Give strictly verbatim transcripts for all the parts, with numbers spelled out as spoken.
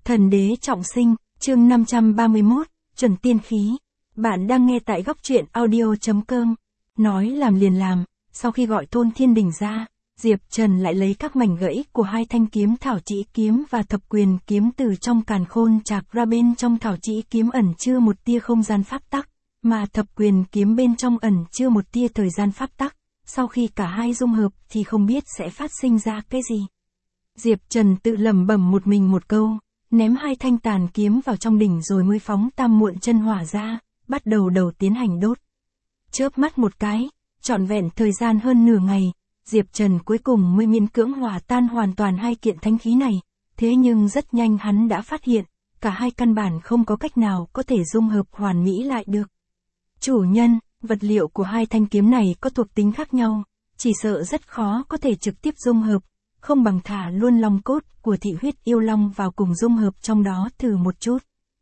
Thần đế trọng sinh, chương năm trăm ba mươi mốt, chuẩn tiên khí. Bạn đang nghe tại góc truyện audio.com. Nói làm liền làm, sau khi gọi Thôn Thiên Đình ra, Diệp Trần lại lấy các mảnh gãy của hai thanh kiếm thảo chỉ kiếm và thập quyền kiếm từ trong càn khôn trạc ra. Bên trong thảo chỉ kiếm ẩn chứa một tia không gian pháp tắc, mà thập quyền kiếm bên trong ẩn chứa một tia thời gian pháp tắc. Sau khi cả hai dung hợp thì không biết sẽ phát sinh ra cái gì. Diệp Trần tự lẩm bẩm một mình một câu, ném hai thanh tàn kiếm vào trong đỉnh rồi mới phóng tam muộn chân hỏa ra, bắt đầu đầu tiến hành đốt. Chớp mắt một cái, trọn vẹn thời gian hơn nửa ngày, Diệp Trần cuối cùng mới miễn cưỡng hòa tan hoàn toàn hai kiện thánh khí này, thế nhưng rất nhanh hắn đã phát hiện, cả hai căn bản không có cách nào có thể dung hợp hoàn mỹ lại được. Chủ nhân, vật liệu của hai thanh kiếm này có thuộc tính khác nhau, chỉ sợ rất khó có thể trực tiếp dung hợp, không bằng thả luôn long cốt của thị huyết yêu long vào cùng dung hợp trong đó thử một chút.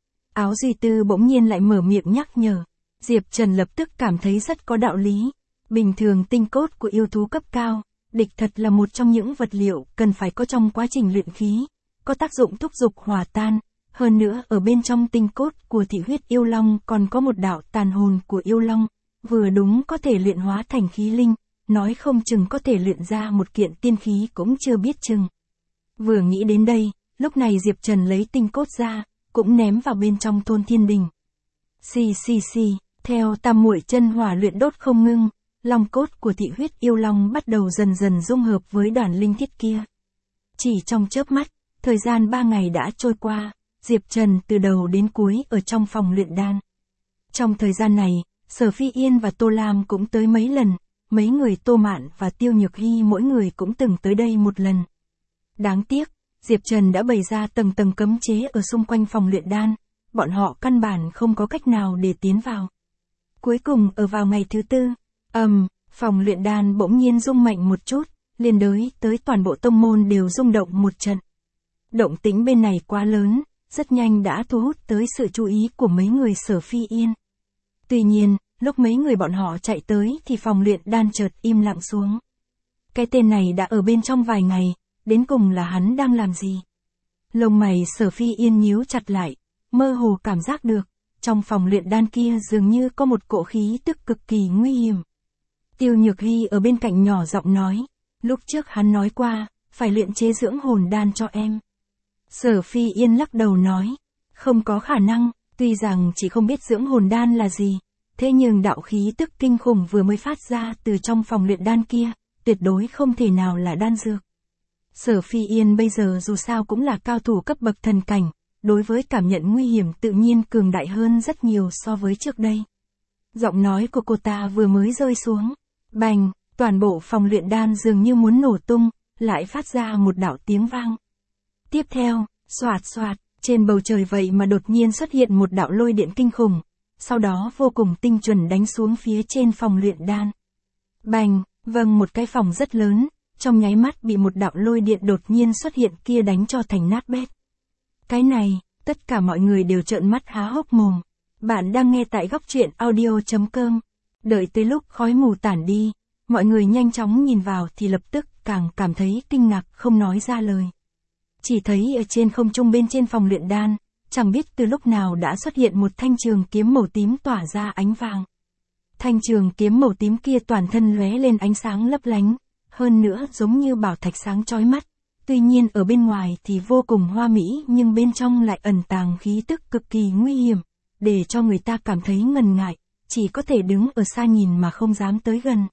Áo Duy Tư bỗng nhiên lại mở miệng nhắc nhở, Diệp Trần lập tức cảm thấy rất có đạo lý. Bình thường tinh cốt của yêu thú cấp cao, địch thật là một trong những vật liệu cần phải có trong quá trình luyện khí, có tác dụng thúc giục hòa tan. Hơn nữa ở bên trong tinh cốt của thị huyết yêu long còn có một đạo tàn hồn của yêu long, vừa đúng có thể luyện hóa thành khí linh, nói không chừng có thể luyện ra một kiện tiên khí cũng chưa biết chừng. Vừa nghĩ đến đây, lúc này Diệp Trần lấy tinh cốt ra, cũng ném vào bên trong Thôn Thiên Đình. Xì xì xì, theo tam muội chân hỏa luyện đốt không ngưng, long cốt của thị huyết yêu long bắt đầu dần dần dung hợp với đoàn linh thiết kia. Chỉ trong chớp mắt, thời gian ba ngày đã trôi qua, Diệp Trần từ đầu đến cuối ở trong phòng luyện đan. Trong thời gian này, Sở Phi Yên và Tô Lam cũng tới mấy lần, mấy người Tô Mạn và Tiêu Nhược Hy mỗi người cũng từng tới đây một lần. Đáng tiếc, Diệp Trần đã bày ra tầng tầng cấm chế ở xung quanh phòng luyện đan, bọn họ căn bản không có cách nào để tiến vào. Cuối cùng ở vào ngày thứ tư, ầm, um, phòng luyện đan bỗng nhiên rung mạnh một chút, liên đới tới toàn bộ tông môn đều rung động một trận. Động tĩnh bên này quá lớn, rất nhanh đã thu hút tới sự chú ý của mấy người Sở Phi Yên. Tuy nhiên, lúc mấy người bọn họ chạy tới thì phòng luyện đan chợt im lặng xuống. Cái tên này đã ở bên trong vài ngày, đến cùng là hắn đang làm gì? Lông mày Sở Phi Yên nhíu chặt lại, mơ hồ cảm giác được, trong phòng luyện đan kia dường như có một cỗ khí tức cực kỳ nguy hiểm. Tiêu Nhược Hy ở bên cạnh nhỏ giọng nói, lúc trước hắn nói qua, phải luyện chế dưỡng hồn đan cho em. Sở Phi Yên lắc đầu nói, không có khả năng, tuy rằng chỉ không biết dưỡng hồn đan là gì, thế nhưng đạo khí tức kinh khủng vừa mới phát ra từ trong phòng luyện đan kia, tuyệt đối không thể nào là đan dược. Sở Phi Yên bây giờ dù sao cũng là cao thủ cấp bậc thần cảnh, đối với cảm nhận nguy hiểm tự nhiên cường đại hơn rất nhiều so với trước đây. Giọng nói của cô ta vừa mới rơi xuống, bành, toàn bộ phòng luyện đan dường như muốn nổ tung, lại phát ra một đạo tiếng vang. Tiếp theo, xoạt xoạt, trên bầu trời vậy mà đột nhiên xuất hiện một đạo lôi điện kinh khủng, sau đó vô cùng tinh chuẩn đánh xuống phía trên phòng luyện đan. Bành, vâng, một cái phòng rất lớn, trong nháy mắt bị một đạo lôi điện đột nhiên xuất hiện kia đánh cho thành nát bét. Cái này, tất cả mọi người đều trợn mắt há hốc mồm. Bạn đang nghe tại góc truyện audio.com. Đợi tới lúc khói mù tản đi, mọi người nhanh chóng nhìn vào thì lập tức càng cảm thấy kinh ngạc không nói ra lời. Chỉ thấy ở trên không trung bên trên phòng luyện đan, chẳng biết từ lúc nào đã xuất hiện một thanh trường kiếm màu tím tỏa ra ánh vàng. Thanh trường kiếm màu tím kia toàn thân lóe lên ánh sáng lấp lánh, hơn nữa giống như bảo thạch sáng chói mắt. Tuy nhiên ở bên ngoài thì vô cùng hoa mỹ nhưng bên trong lại ẩn tàng khí tức cực kỳ nguy hiểm, để cho người ta cảm thấy ngần ngại, chỉ có thể đứng ở xa nhìn mà không dám tới gần.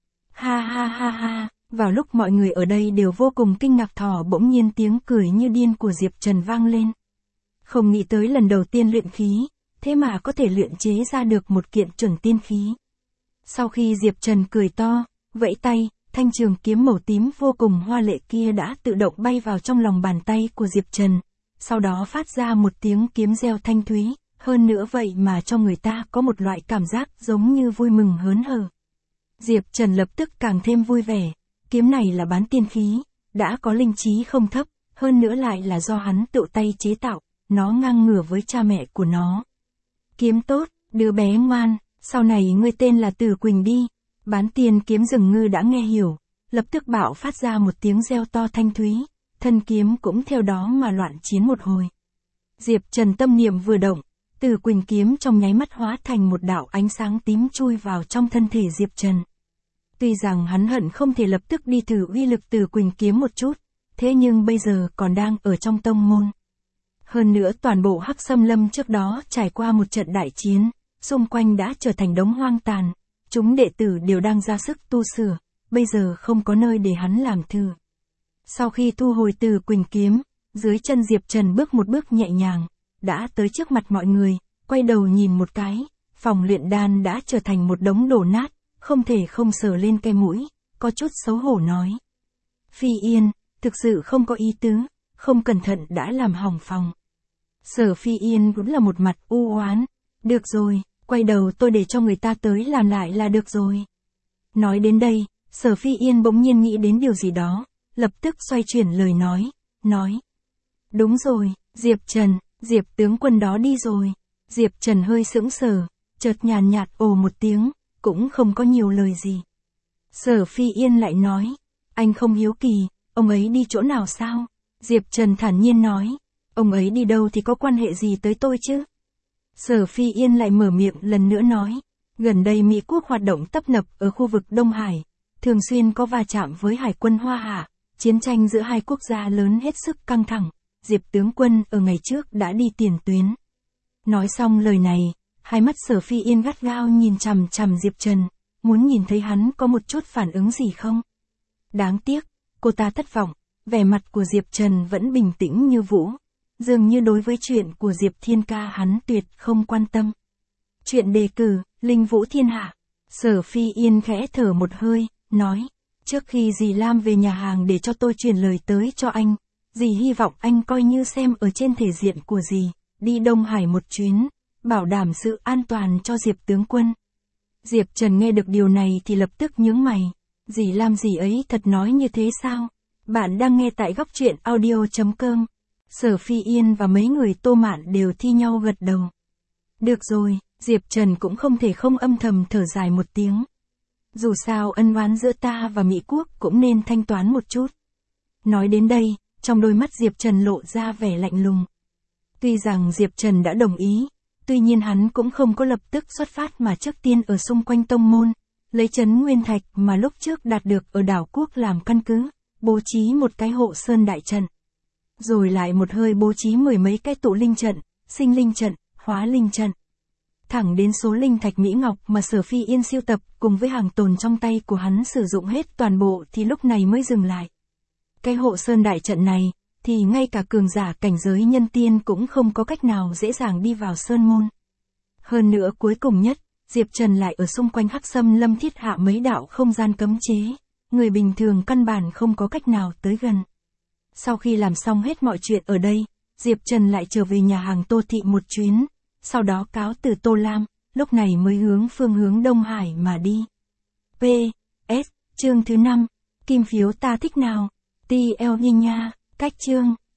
Ha ha ha ha, vào lúc mọi người ở đây đều vô cùng kinh ngạc thỏ bỗng nhiên tiếng cười như điên của Diệp Trần vang lên. Không nghĩ tới lần đầu tiên luyện khí, thế mà có thể luyện chế ra được một kiện chuẩn tiên khí. Sau khi Diệp Trần cười to, vẫy tay, thanh trường kiếm màu tím vô cùng hoa lệ kia đã tự động bay vào trong lòng bàn tay của Diệp Trần, sau đó phát ra một tiếng kiếm reo thanh thúy, hơn nữa vậy mà cho người ta có một loại cảm giác giống như vui mừng hớn hở. Diệp Trần lập tức càng thêm vui vẻ, kiếm này là bán tiên khí, đã có linh trí không thấp, hơn nữa lại là do hắn tự tay chế tạo, nó ngang ngửa với cha mẹ của nó. Kiếm tốt, đứa bé ngoan, sau này ngươi tên là Tử Quỳnh đi. Bán tiên kiếm rừng ngư đã nghe hiểu, lập tức bạo phát ra một tiếng reo to thanh thúy, thân kiếm cũng theo đó mà loạn chiến một hồi. Diệp Trần tâm niệm vừa động, Từ Quỳnh kiếm trong nháy mắt hóa thành một đạo ánh sáng tím chui vào trong thân thể Diệp Trần. Tuy rằng hắn hận không thể lập tức đi thử uy lực Từ Quỳnh kiếm một chút, thế nhưng bây giờ còn đang ở trong tông môn. Hơn nữa toàn bộ Hắc Sâm Lâm trước đó trải qua một trận đại chiến, xung quanh đã trở thành đống hoang tàn, chúng đệ tử đều đang ra sức tu sửa, bây giờ không có nơi để hắn làm thử. Sau khi thu hồi Từ Quỳnh kiếm, dưới chân Diệp Trần bước một bước nhẹ nhàng, đã tới trước mặt mọi người, quay đầu nhìn một cái, phòng luyện đan đã trở thành một đống đổ nát, không thể không sờ lên cái mũi, có chút xấu hổ nói. Phi Yên, thực sự không có ý tứ, không cẩn thận đã làm hỏng phòng. Sở Phi Yên cũng là một mặt u oán, được rồi, quay đầu tôi để cho người ta tới làm lại là được rồi. Nói đến đây, Sở Phi Yên bỗng nhiên nghĩ đến điều gì đó, lập tức xoay chuyển lời nói, nói. Đúng rồi, Diệp Trần, Diệp tướng quân đó đi rồi. Diệp Trần hơi sững sờ, chợt nhàn nhạt ồ một tiếng, cũng không có nhiều lời gì. Sở Phi Yên lại nói, anh không hiếu kỳ, ông ấy đi chỗ nào sao? Diệp Trần thản nhiên nói, ông ấy đi đâu thì có quan hệ gì tới tôi chứ? Sở Phi Yên lại mở miệng lần nữa nói, gần đây Mỹ quốc hoạt động tấp nập ở khu vực Đông Hải, thường xuyên có va chạm với hải quân Hoa Hạ, chiến tranh giữa hai quốc gia lớn hết sức căng thẳng, Diệp tướng quân ở ngày trước đã đi tiền tuyến. Nói xong lời này, hai mắt Sở Phi Yên gắt gao nhìn chằm chằm Diệp Trần, muốn nhìn thấy hắn có một chút phản ứng gì không. Đáng tiếc, cô ta thất vọng, vẻ mặt của Diệp Trần vẫn bình tĩnh như vũ, dường như đối với chuyện của Diệp Thiên Ca hắn tuyệt không quan tâm. Chuyện đề cử, Linh Vũ Thiên Hạ. Sở Phi Yên khẽ thở một hơi, nói, trước khi dì Lam về nhà hàng để cho tôi truyền lời tới cho anh, dì hy vọng anh coi như xem ở trên thể diện của dì, đi Đông Hải một chuyến, bảo đảm sự an toàn cho Diệp tướng quân. Diệp Trần nghe được điều này thì lập tức nhướng mày, dì Lam dì ấy thật nói như thế sao? Bạn đang nghe tại góc truyện audio chấm com. Sở Phi Yên và mấy người Tô Mạn đều thi nhau gật đầu. Được rồi, Diệp Trần cũng không thể không âm thầm thở dài một tiếng. Dù sao ân oán giữa ta và Mỹ quốc cũng nên thanh toán một chút. Nói đến đây, trong đôi mắt Diệp Trần lộ ra vẻ lạnh lùng. Tuy rằng Diệp Trần đã đồng ý, tuy nhiên hắn cũng không có lập tức xuất phát mà trước tiên ở xung quanh tông môn, lấy trấn Nguyên Thạch mà lúc trước đạt được ở đảo quốc làm căn cứ, bố trí một cái hộ sơn đại trận. Rồi lại một hơi bố trí mười mấy cái tụ linh trận, sinh linh trận, hóa linh trận. Thẳng đến số linh thạch mỹ ngọc mà Sở Phi Yên siêu tập cùng với hàng tồn trong tay của hắn sử dụng hết toàn bộ thì lúc này mới dừng lại. Cái hộ sơn đại trận này, thì ngay cả cường giả cảnh giới nhân tiên cũng không có cách nào dễ dàng đi vào sơn môn. Hơn nữa cuối cùng nhất, Diệp Trần lại ở xung quanh Hắc Sâm Lâm thiết hạ mấy đạo không gian cấm chế, người bình thường căn bản không có cách nào tới gần. Sau khi làm xong hết mọi chuyện ở đây, Diệp Trần lại trở về nhà hàng Tô Thị một chuyến, sau đó cáo từ Tô Lam, lúc này mới hướng phương hướng Đông Hải mà đi. P. S. Chương thứ năm, kim phiếu ta thích nào? T L Nha, cách chương.